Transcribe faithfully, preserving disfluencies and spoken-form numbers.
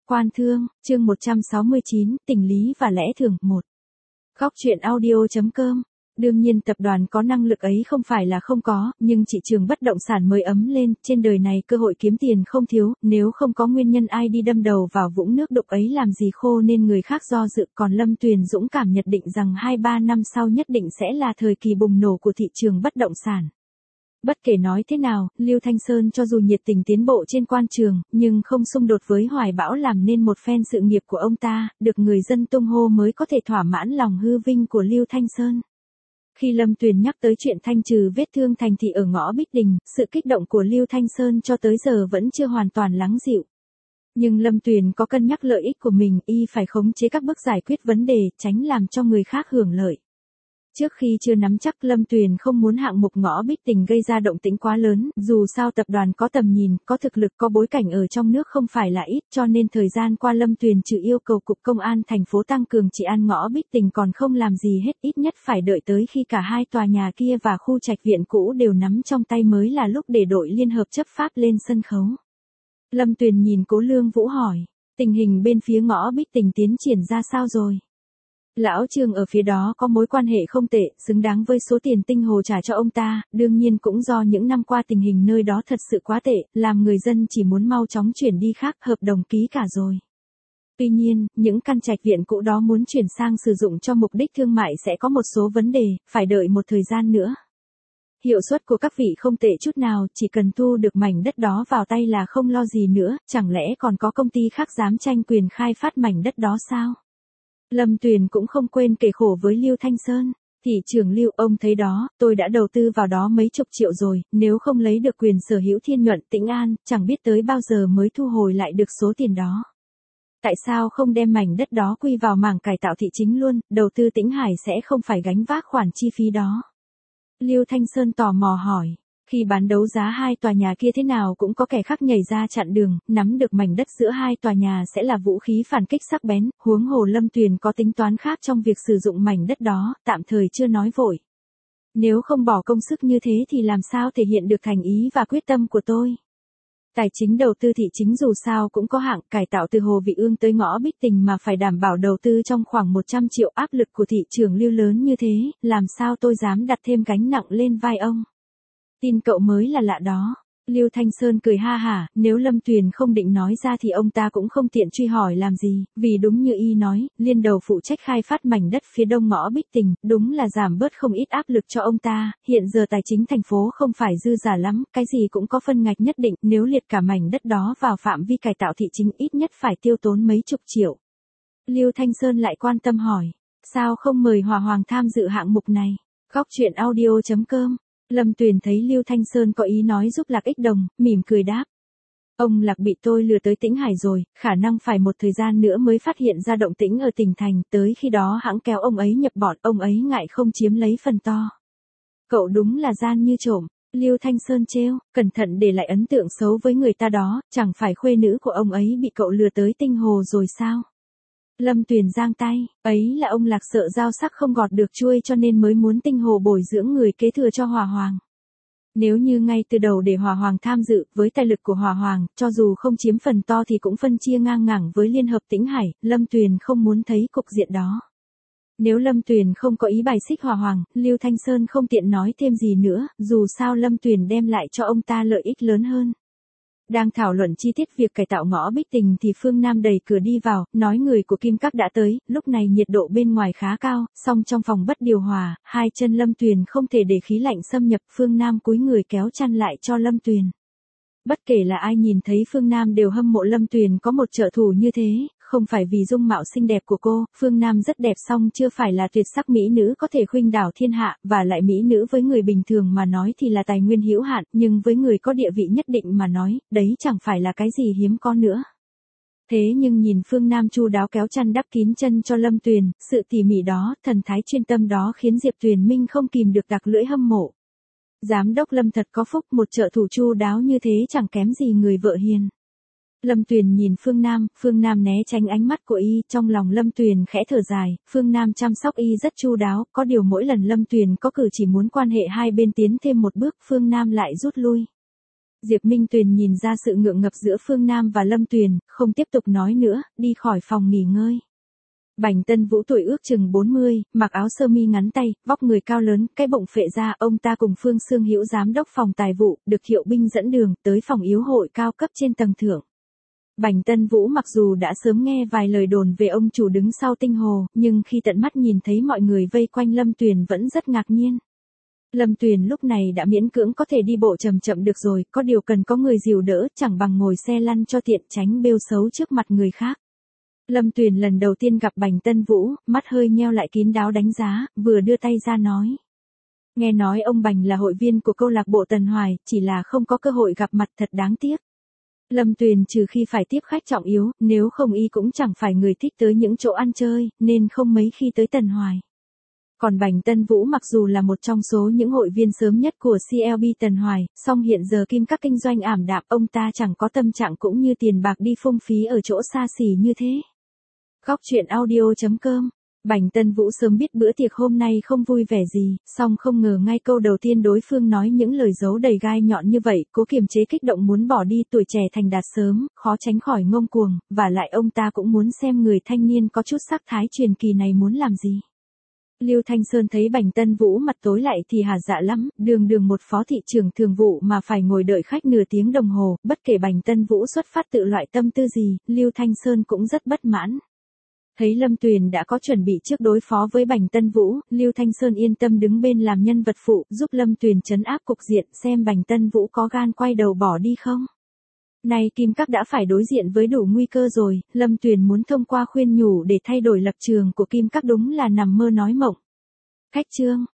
Quan Thương, chương một trăm sáu mươi chín, tình lý và lẽ thường, một. Góc truyện audio.com. Đương nhiên tập đoàn có năng lực ấy không phải là không có, nhưng thị trường bất động sản mới ấm lên, trên đời này cơ hội kiếm tiền không thiếu, nếu không có nguyên nhân ai đi đâm đầu vào vũng nước đục ấy làm gì khô nên người khác do dự, còn Lâm Tuyền dũng cảm nhận định rằng hai ba năm sau nhất định sẽ là thời kỳ bùng nổ của thị trường bất động sản. Bất kể nói thế nào, Lưu Thanh Sơn cho dù nhiệt tình tiến bộ trên quan trường, nhưng không xung đột với hoài bão làm nên một phen sự nghiệp của ông ta, được người dân tung hô mới có thể thỏa mãn lòng hư vinh của Lưu Thanh Sơn. Khi Lâm Tuyền nhắc tới chuyện thanh trừ vết thương thành thị ở ngõ Bích Đình, sự kích động của Lưu Thanh Sơn cho tới giờ vẫn chưa hoàn toàn lắng dịu. Nhưng Lâm Tuyền có cân nhắc lợi ích của mình, y phải khống chế các bước giải quyết vấn đề, tránh làm cho người khác hưởng lợi. Trước khi chưa nắm chắc, Lâm Tuyền không muốn hạng mục ngõ Bích Đình gây ra động tĩnh quá lớn, dù sao tập đoàn có tầm nhìn, có thực lực, có bối cảnh ở trong nước không phải là ít, cho nên thời gian qua Lâm Tuyền trừ yêu cầu Cục Công an thành phố tăng cường trị an ngõ Bích Đình còn không làm gì hết, ít nhất phải đợi tới khi cả hai tòa nhà kia và khu trạch viện cũ đều nắm trong tay mới là lúc để đội liên hợp chấp pháp lên sân khấu. Lâm Tuyền nhìn Cố Lương Vũ hỏi, tình hình bên phía ngõ Bích Đình tiến triển ra sao rồi? Lão Trương ở phía đó có mối quan hệ không tệ, xứng đáng với số tiền Tinh Hồ trả cho ông ta, đương nhiên cũng do những năm qua tình hình nơi đó thật sự quá tệ, làm người dân chỉ muốn mau chóng chuyển đi khác, hợp đồng ký cả rồi. Tuy nhiên, những căn trạch viện cũ đó muốn chuyển sang sử dụng cho mục đích thương mại sẽ có một số vấn đề, phải đợi một thời gian nữa. Hiệu suất của các vị không tệ chút nào, chỉ cần thu được mảnh đất đó vào tay là không lo gì nữa, chẳng lẽ còn có công ty khác dám tranh quyền khai phát mảnh đất đó sao? Lâm Tuyền cũng không quên kể khổ với Lưu Thanh Sơn. Thị trưởng Lưu, ông thấy đó, tôi đã đầu tư vào đó mấy chục triệu rồi, nếu không lấy được quyền sở hữu Thiên Nhuận, Tĩnh An, chẳng biết tới bao giờ mới thu hồi lại được số tiền đó. Tại sao không đem mảnh đất đó quy vào mảng cải tạo thị chính luôn, đầu tư Tĩnh Hải sẽ không phải gánh vác khoản chi phí đó? Lưu Thanh Sơn tò mò hỏi. Khi bán đấu giá hai tòa nhà kia thế nào cũng có kẻ khác nhảy ra chặn đường, nắm được mảnh đất giữa hai tòa nhà sẽ là vũ khí phản kích sắc bén, huống hồ Lâm Tuyền có tính toán khác trong việc sử dụng mảnh đất đó, tạm thời chưa nói vội. Nếu không bỏ công sức như thế thì làm sao thể hiện được thành ý và quyết tâm của tôi? Tài chính đầu tư thị chính dù sao cũng có hạng, cải tạo từ Hồ Vị Ương tới ngõ Bích Đình mà phải đảm bảo đầu tư trong khoảng một trăm triệu, áp lực của thị trường Lưu lớn như thế, làm sao tôi dám đặt thêm gánh nặng lên vai ông? Tin cậu mới là lạ đó. Lưu Thanh Sơn cười ha hả, nếu Lâm Tuyền không định nói ra thì ông ta cũng không tiện truy hỏi làm gì, vì đúng như y nói, liên đầu phụ trách khai phát mảnh đất phía đông ngõ Bích Đình, đúng là giảm bớt không ít áp lực cho ông ta, hiện giờ tài chính thành phố không phải dư giả lắm, cái gì cũng có phân ngạch nhất định, nếu liệt cả mảnh đất đó vào phạm vi cải tạo thị chính ít nhất phải tiêu tốn mấy chục triệu. Lưu Thanh Sơn lại quan tâm hỏi, sao không mời Hòa Hoàng tham dự hạng mục này? Góc truyện audio.com. Lâm Tuyền thấy Lưu Thanh Sơn có ý nói giúp Lạc Ích Đồng, mỉm cười đáp. Ông Lạc bị tôi lừa tới Tĩnh Hải rồi, khả năng phải một thời gian nữa mới phát hiện ra động tĩnh ở tỉnh thành, tới khi đó hãng kéo ông ấy nhập bọn, ông ấy ngại không chiếm lấy phần to. Cậu đúng là gian như trộm, Lưu Thanh Sơn trêu, cẩn thận để lại ấn tượng xấu với người ta đó, chẳng phải khuê nữ của ông ấy bị cậu lừa tới Tinh Hồ rồi sao? Lâm Tuyền giang tay, ấy là ông Lạc sợ dao sắc không gọt được chuôi cho nên mới muốn Tinh Hồ bồi dưỡng người kế thừa cho Hòa Hoàng. Nếu như ngay từ đầu để Hòa Hoàng tham dự, với tài lực của Hòa Hoàng, cho dù không chiếm phần to thì cũng phân chia ngang ngẳng với Liên hợp Tĩnh Hải, Lâm Tuyền không muốn thấy cục diện đó. Nếu Lâm Tuyền không có ý bài xích Hòa Hoàng, Lưu Thanh Sơn không tiện nói thêm gì nữa, dù sao Lâm Tuyền đem lại cho ông ta lợi ích lớn hơn. Đang thảo luận chi tiết việc cải tạo ngõ Bích Đình thì Phương Nam đẩy cửa đi vào, nói người của Kim Các đã tới, lúc này nhiệt độ bên ngoài khá cao, song trong phòng bất điều hòa, hai chân Lâm Tuyền không thể để khí lạnh xâm nhập, Phương Nam cúi người kéo chăn lại cho Lâm Tuyền. Bất kể là ai nhìn thấy Phương Nam đều hâm mộ Lâm Tuyền có một trợ thủ như thế, không phải vì dung mạo xinh đẹp của cô, Phương Nam rất đẹp song chưa phải là tuyệt sắc mỹ nữ có thể khuynh đảo thiên hạ, và lại mỹ nữ với người bình thường mà nói thì là tài nguyên hữu hạn, nhưng với người có địa vị nhất định mà nói, đấy chẳng phải là cái gì hiếm có nữa. Thế nhưng nhìn Phương Nam chu đáo kéo chăn đắp kín chân cho Lâm Tuyền, sự tỉ mỉ đó, thần thái chuyên tâm đó khiến Diệp Tuyền Minh không kìm được đặc lưỡi hâm mộ. Giám đốc Lâm thật có phúc, một trợ thủ chu đáo như thế chẳng kém gì người vợ hiền. Lâm Tuyền nhìn Phương Nam, Phương Nam né tránh ánh mắt của y, trong lòng Lâm Tuyền khẽ thở dài, Phương Nam chăm sóc y rất chu đáo, có điều mỗi lần Lâm Tuyền có cử chỉ muốn quan hệ hai bên tiến thêm một bước, Phương Nam lại rút lui. Diệp Minh Tuyền nhìn ra sự ngượng ngập giữa Phương Nam và Lâm Tuyền, không tiếp tục nói nữa, đi khỏi phòng nghỉ ngơi. Bành Tân Vũ tuổi ước chừng bốn mươi, mặc áo sơ mi ngắn tay, vóc người cao lớn, cái bụng phệ ra, ông ta cùng Phương Sương Hữu giám đốc phòng tài vụ, được Hiệu Binh dẫn đường, tới phòng yến hội cao cấp trên tầng thượng. Bành Tân Vũ mặc dù đã sớm nghe vài lời đồn về ông chủ đứng sau Tinh Hồ, nhưng khi tận mắt nhìn thấy mọi người vây quanh Lâm Tuyền vẫn rất ngạc nhiên. Lâm Tuyền lúc này đã miễn cưỡng có thể đi bộ chậm chậm được rồi, có điều cần có người dìu đỡ, chẳng bằng ngồi xe lăn cho tiện tránh bêu xấu trước mặt người khác. Lâm Tuyền lần đầu tiên gặp Bành Tân Vũ, mắt hơi nheo lại kín đáo đánh giá, vừa đưa tay ra nói. Nghe nói ông Bành là hội viên của câu lạc bộ Tần Hoài, chỉ là không có cơ hội gặp mặt, thật đáng tiếc. Lâm Tuyền trừ khi phải tiếp khách trọng yếu, nếu không y cũng chẳng phải người thích tới những chỗ ăn chơi, nên không mấy khi tới Tần Hoài. Còn Bành Tân Vũ mặc dù là một trong số những hội viên sớm nhất của xê lờ bê Tần Hoài, song hiện giờ kim các kinh doanh ảm đạm, ông ta chẳng có tâm trạng cũng như tiền bạc đi phung phí ở chỗ xa xỉ như thế. Góc truyện audio chấm com. Bành Tân Vũ sớm biết bữa tiệc hôm nay không vui vẻ gì, song không ngờ ngay câu đầu tiên đối phương nói những lời giấu đầy gai nhọn như vậy, cố kiềm chế kích động muốn bỏ đi, tuổi trẻ thành đạt sớm, khó tránh khỏi ngông cuồng, và lại ông ta cũng muốn xem người thanh niên có chút sắc thái truyền kỳ này muốn làm gì. Lưu Thanh Sơn thấy Bành Tân Vũ mặt tối lại thì hả dạ lắm, đường đường một phó thị trưởng thường vụ mà phải ngồi đợi khách nửa tiếng đồng hồ, bất kể Bành Tân Vũ xuất phát tự loại tâm tư gì, Lưu Thanh Sơn cũng rất bất mãn. Thấy Lâm Tuyền đã có chuẩn bị trước đối phó với Bành Tân Vũ, Lưu Thanh Sơn yên tâm đứng bên làm nhân vật phụ, giúp Lâm Tuyền trấn áp cục diện, xem Bành Tân Vũ có gan quay đầu bỏ đi không. Nay Kim Các đã phải đối diện với đủ nguy cơ rồi, Lâm Tuyền muốn thông qua khuyên nhủ để thay đổi lập trường của Kim Các đúng là nằm mơ nói mộng. Khách trương,